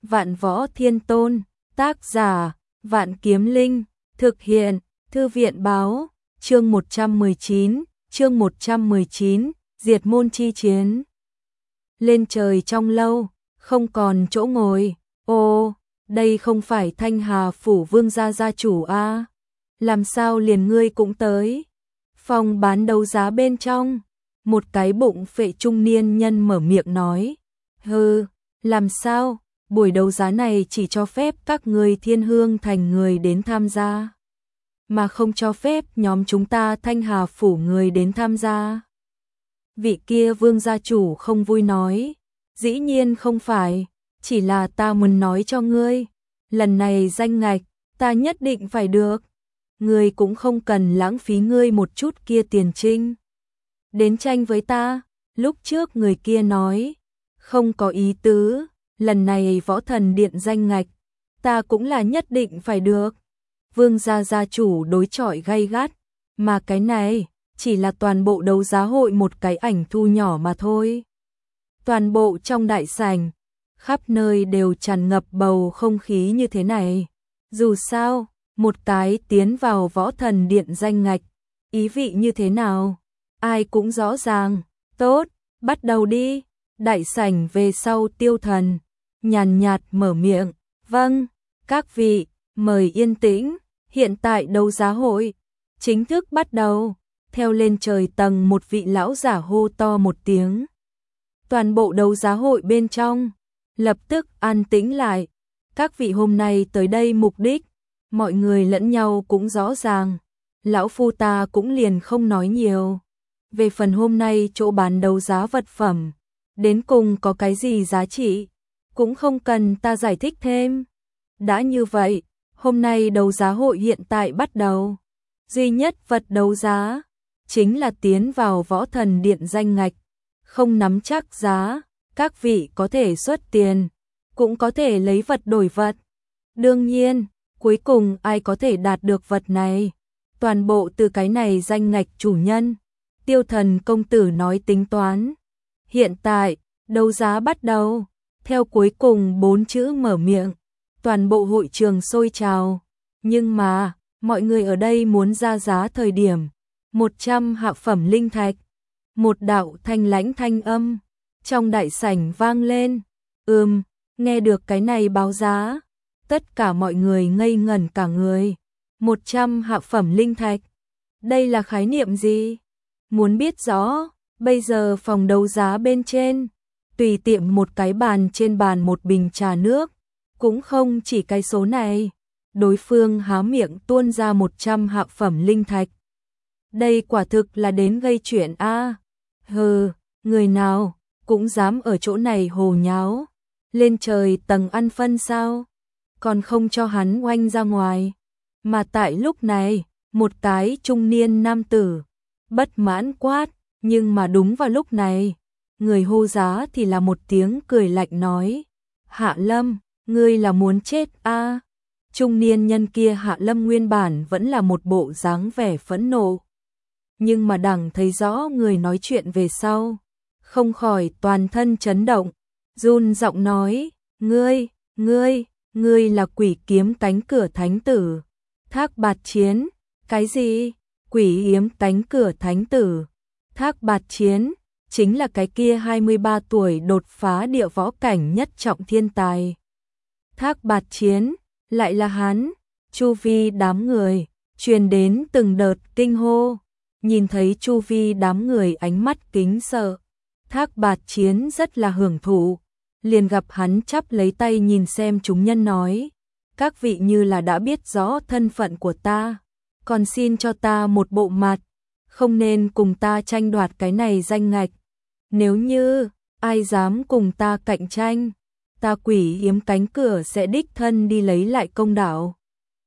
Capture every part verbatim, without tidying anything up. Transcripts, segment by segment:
Vạn Võ Thiên Tôn, tác giả, Vạn Kiếm Linh, thực hiện, Thư viện báo, chương một trăm mười chín, chương một trăm mười chín, diệt môn chi chiến. Lên trời trong lâu, không còn chỗ ngồi, ô, đây không phải Thanh Hà Phủ Vương gia gia chủ a? Làm sao liền ngươi cũng tới? Phòng bán đấu giá bên trong, một cái bụng phệ trung niên nhân mở miệng nói, hừ, làm sao, buổi đấu giá này chỉ cho phép các người Thiên Hương Thành người đến tham gia, mà không cho phép nhóm chúng ta Thanh Hà Phủ người đến tham gia. Vị kia Vương gia chủ không vui nói, dĩ nhiên không phải, chỉ là ta muốn nói cho ngươi, lần này danh ngạch, ta nhất định phải được. Ngươi cũng không cần lãng phí ngươi một chút kia tiền trinh đến tranh với ta. Lúc trước người kia nói, không có ý tứ, lần này Võ Thần Điện danh ngạch, ta cũng là nhất định phải được. Vương gia gia chủ đối chọi gay gắt, mà cái này chỉ là toàn bộ đấu giá hội một cái ảnh thu nhỏ mà thôi. Toàn bộ trong đại sảnh, khắp nơi đều tràn ngập bầu không khí như thế này. Dù sao, một cái tiến vào Võ Thần Điện danh ngạch, ý vị như thế nào, ai cũng rõ ràng. Tốt, bắt đầu đi. Đại sảnh về sau Tiêu Thần nhàn nhạt mở miệng, vâng, các vị, mời yên tĩnh, hiện tại đấu giá hội chính thức bắt đầu. Theo lên trời tầng một vị lão giả hô to một tiếng, toàn bộ đấu giá hội bên trong lập tức an tĩnh lại. Các vị hôm nay tới đây mục đích, mọi người lẫn nhau cũng rõ ràng, lão phu ta cũng liền không nói nhiều. Về phần hôm nay chỗ bán đấu giá vật phẩm, đến cùng có cái gì giá trị, cũng không cần ta giải thích thêm. Đã như vậy, hôm nay đấu giá hội hiện tại bắt đầu. Duy nhất vật đấu giá chính là tiến vào Võ Thần Điện danh ngạch, không nắm chắc giá, các vị có thể xuất tiền, cũng có thể lấy vật đổi vật. Đương nhiên, cuối cùng ai có thể đạt được vật này, toàn bộ từ cái này danh ngạch chủ nhân, Tiêu Thần công tử nói tính toán. Hiện tại, đấu giá bắt đầu. Theo cuối cùng bốn chữ mở miệng, toàn bộ hội trường sôi trào. Nhưng mà, mọi người ở đây muốn ra giá thời điểm, một trăm hạ phẩm linh thạch. Một đạo thanh lãnh thanh âm trong đại sảnh vang lên. Ừm, nghe được cái này báo giá, tất cả mọi người ngây ngẩn cả người. một trăm hạ phẩm linh thạch. Đây là khái niệm gì? Muốn biết rõ, bây giờ phòng đấu giá bên trên, tùy tiện một cái bàn trên bàn một bình trà nước, cũng không chỉ cái số này. Đối phương há miệng tuôn ra một trăm hạ phẩm linh thạch. Đây quả thực là đến gây chuyện a. À. Hừ, người nào cũng dám ở chỗ này hồ nháo. Lên trời tầng ăn phân sao? Còn không cho hắn oanh ra ngoài. Mà tại lúc này, một cái trung niên nam tử bất mãn quát, nhưng mà đúng vào lúc này, người hô giá thì là một tiếng cười lạnh nói, Hạ Lâm, ngươi là muốn chết a? À? Trung niên nhân kia Hạ Lâm nguyên bản vẫn là một bộ dáng vẻ phẫn nộ, nhưng mà đằng thấy rõ người nói chuyện về sau, không khỏi toàn thân chấn động, run giọng nói, ngươi, ngươi, ngươi là Quỷ Kiếm Cánh Cửa Thánh Tử. Thác Bạt Chiến. Cái gì? Quỷ Kiếm Cánh Cửa Thánh Tử. Thác Bạt Chiến chính là cái kia hai mươi ba tuổi đột phá địa võ cảnh nhất trọng thiên tài. Thác Bạt Chiến lại là hắn. Chu vi đám người truyền đến từng đợt kinh hô. Nhìn thấy chu vi đám người ánh mắt kính sợ, Thác Bạt Chiến rất là hưởng thụ, liền gặp hắn chắp lấy tay nhìn xem chúng nhân nói, các vị như là đã biết rõ thân phận của ta, còn xin cho ta một bộ mặt, không nên cùng ta tranh đoạt cái này danh ngạch. Nếu như ai dám cùng ta cạnh tranh, ta Quỷ Kiếm Cánh Cửa sẽ đích thân đi lấy lại công đạo.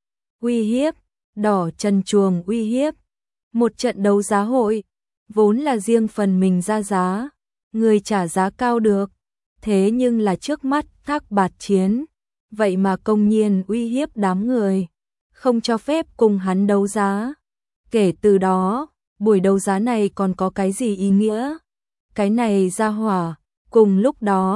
Uy hiếp, đỏ trần chuồng uy hiếp. Một trận đấu giá hội, vốn là riêng phần mình ra giá, người trả giá cao được. Thế nhưng là trước mắt Thác Bạt Chiến, vậy mà công nhiên uy hiếp đám người, không cho phép cùng hắn đấu giá. Kể từ đó, buổi đấu giá này còn có cái gì ý nghĩa? Cái này ra hỏa, cùng lúc đó,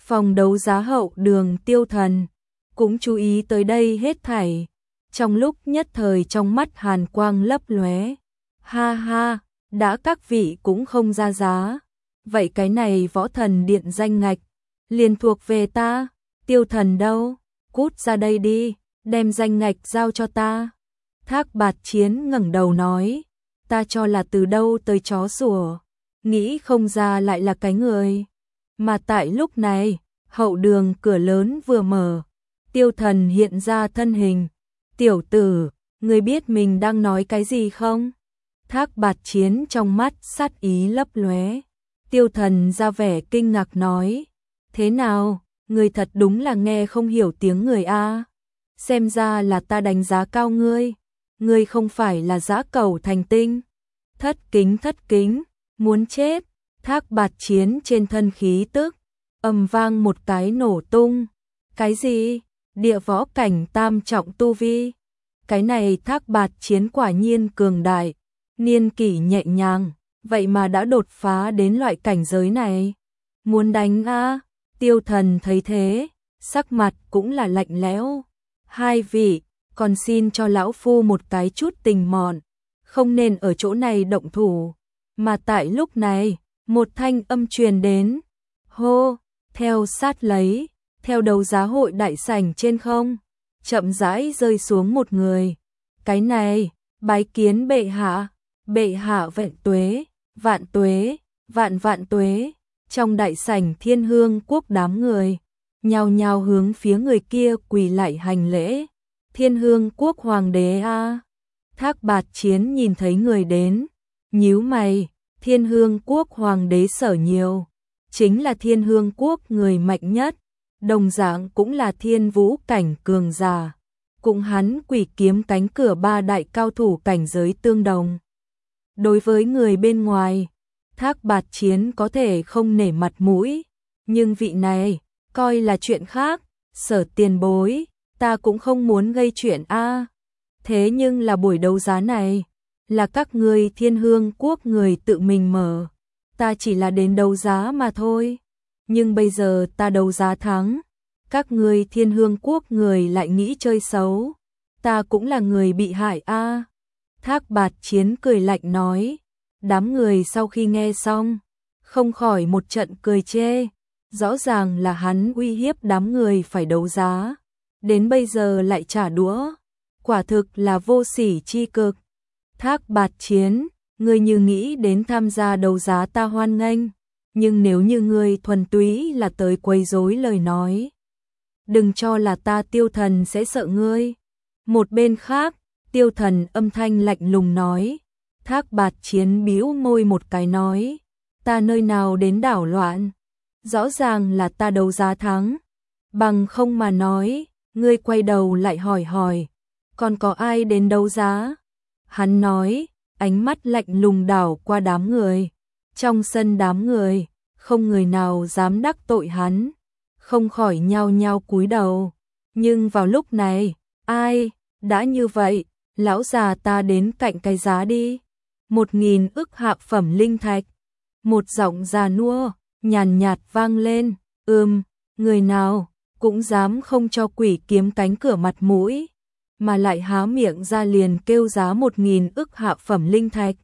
Phòng đấu giá Hậu Đường Tiêu Thần cũng chú ý tới đây hết thảy, trong lúc nhất thời trong mắt hàn quang lấp lóe. Ha ha, đã các vị cũng không ra giá, vậy cái này Võ Thần Điện danh ngạch liền thuộc về ta. Tiêu Thần đâu? Cút ra đây đi, đem danh ngạch giao cho ta. Thác Bạt Chiến ngẩng đầu nói, ta cho là từ đâu tới chó sủa, nghĩ không ra lại là cái người. Mà tại lúc này, hậu đường cửa lớn vừa mở, Tiêu Thần hiện ra thân hình. Tiểu tử, ngươi biết mình đang nói cái gì không? Thác Bạt Chiến trong mắt sát ý lấp lóe. Tiêu Thần ra vẻ kinh ngạc nói, thế nào, ngươi thật đúng là nghe không hiểu tiếng người a. Xem ra là ta đánh giá cao ngươi, ngươi không phải là dã cẩu thành tinh. Thất kính thất kính, muốn chết. Thác Bạt Chiến trên thân khí tức ầm vang một cái nổ tung. Cái gì? Địa võ cảnh tam trọng tu vi? Cái này Thác Bạt Chiến quả nhiên cường đại, niên kỷ nhẹ nhàng, vậy mà đã đột phá đến loại cảnh giới này. Muốn đánh a? Tiêu Thần thấy thế, sắc mặt cũng là lạnh lẽo. Hai vị, còn xin cho lão phu một cái chút tình mọn, không nên ở chỗ này động thủ. Mà tại lúc này, một thanh âm truyền đến. Hô, theo sát lấy, theo đấu giá hội đại sảnh trên không, chậm rãi rơi xuống một người. Cái này, bái kiến bệ hạ, bệ hạ vạn tuế, vạn tuế, vạn vạn tuế. Trong đại sảnh Thiên Hương Quốc đám người nhao nhao hướng phía người kia quỳ lại hành lễ. Thiên Hương Quốc hoàng đế a. Thác Bạt Chiến nhìn thấy người đến, nhíu mày. Thiên Hương Quốc hoàng đế Sở Nhiều, chính là Thiên Hương Quốc người mạnh nhất, đồng dạng cũng là thiên vũ cảnh cường giả, cũng hắn Quỷ Kiếm cánh cửa ba đại cao thủ cảnh giới tương đồng. Đối với người bên ngoài, Thác Bạt Chiến có thể không nể mặt mũi, nhưng vị này coi là chuyện khác. Sở tiền bối, ta cũng không muốn gây chuyện a. Thế nhưng là buổi đấu giá này là các ngươi Thiên Hương Quốc người tự mình mở, ta chỉ là đến đấu giá mà thôi. Nhưng bây giờ ta đấu giá thắng, các ngươi Thiên Hương Quốc người lại nghĩ chơi xấu, ta cũng là người bị hại a. Thác Bạt Chiến cười lạnh nói. Đám người sau khi nghe xong, không khỏi một trận cười chê, rõ ràng là hắn uy hiếp đám người phải đấu giá, đến bây giờ lại trả đũa, quả thực là vô sỉ chi cực. Thác Bạt Chiến, ngươi như nghĩ đến tham gia đấu giá ta hoan nghênh, nhưng nếu như ngươi thuần túy là tới quấy rối lời nói, đừng cho là ta Tiêu Thần sẽ sợ ngươi. Một bên khác, Tiêu Thần âm thanh lạnh lùng nói. Thác Bạt Chiến bĩu môi một cái nói, ta nơi nào đến đảo loạn, rõ ràng là ta đấu giá thắng, bằng không mà nói. Ngươi quay đầu lại hỏi hỏi, còn có ai đến đấu giá? Hắn nói, ánh mắt lạnh lùng đảo qua đám người. Trong sân đám người, không người nào dám đắc tội hắn, không khỏi nhao nhao cúi đầu. Nhưng vào lúc này, ai, đã như vậy, lão già ta đến cạnh cái giá đi. Một nghìn ức hạ phẩm linh thạch. Một giọng già nua, nhàn nhạt vang lên, ừm, người nào cũng dám không cho Quỷ Kiếm cánh cửa mặt mũi, mà lại há miệng ra liền kêu giá một nghìn ức hạ phẩm linh thạch.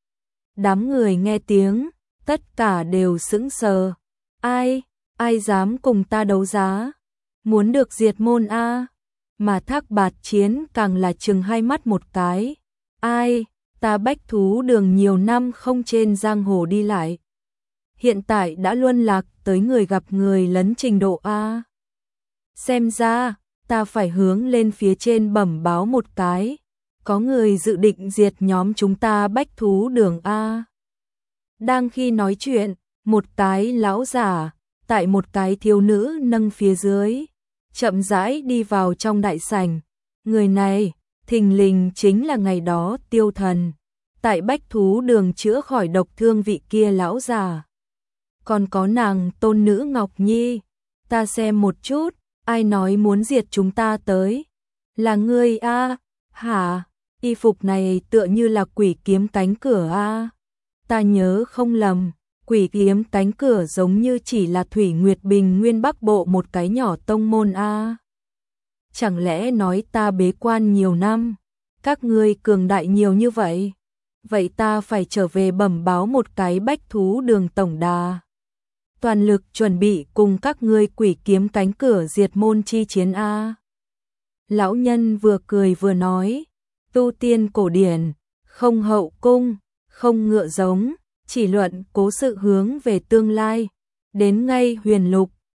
Đám người nghe tiếng, tất cả đều sững sờ. Ai, ai dám cùng ta đấu giá? Muốn được diệt môn a? Mà Thác Bạt Chiến càng là trừng hai mắt một cái. Ai, ta Bách Thú Đường nhiều năm không trên giang hồ đi lại, hiện tại đã luân lạc tới người gặp người lấn trình độ a. Xem ra, ta phải hướng lên phía trên bẩm báo một cái, có người dự định diệt nhóm chúng ta Bách Thú Đường a. Đang khi nói chuyện, một cái lão giả, tại một cái thiếu nữ nâng phía dưới, chậm rãi đi vào trong đại sảnh. Người này, thình lình chính là ngày đó Tiêu Thần, tại Bách Thú Đường chữa khỏi độc thương vị kia lão già. Còn có nàng tôn nữ Ngọc Nhi, ta xem một chút, ai nói muốn diệt chúng ta tới? Là ngươi a? Hả? Y phục này tựa như là Quỷ Kiếm cánh cửa a. Ta nhớ không lầm, Quỷ kiếm cánh cửa giống như chỉ là Thủy Nguyệt Bình Nguyên Bắc Bộ một cái nhỏ tông môn a. Chẳng lẽ nói ta bế quan nhiều năm, các ngươi cường đại nhiều như vậy? Vậy ta phải trở về bẩm báo một cái Bách Thú Đường tổng đà. Toàn lực chuẩn bị cùng các ngươi quỷ kiếm cánh cửa diệt môn chi chiến a. Lão nhân vừa cười vừa nói, tu tiên cổ điển, không hậu cung, không ngựa giống, chỉ luận cố sự hướng về tương lai, đến ngay huyền lục,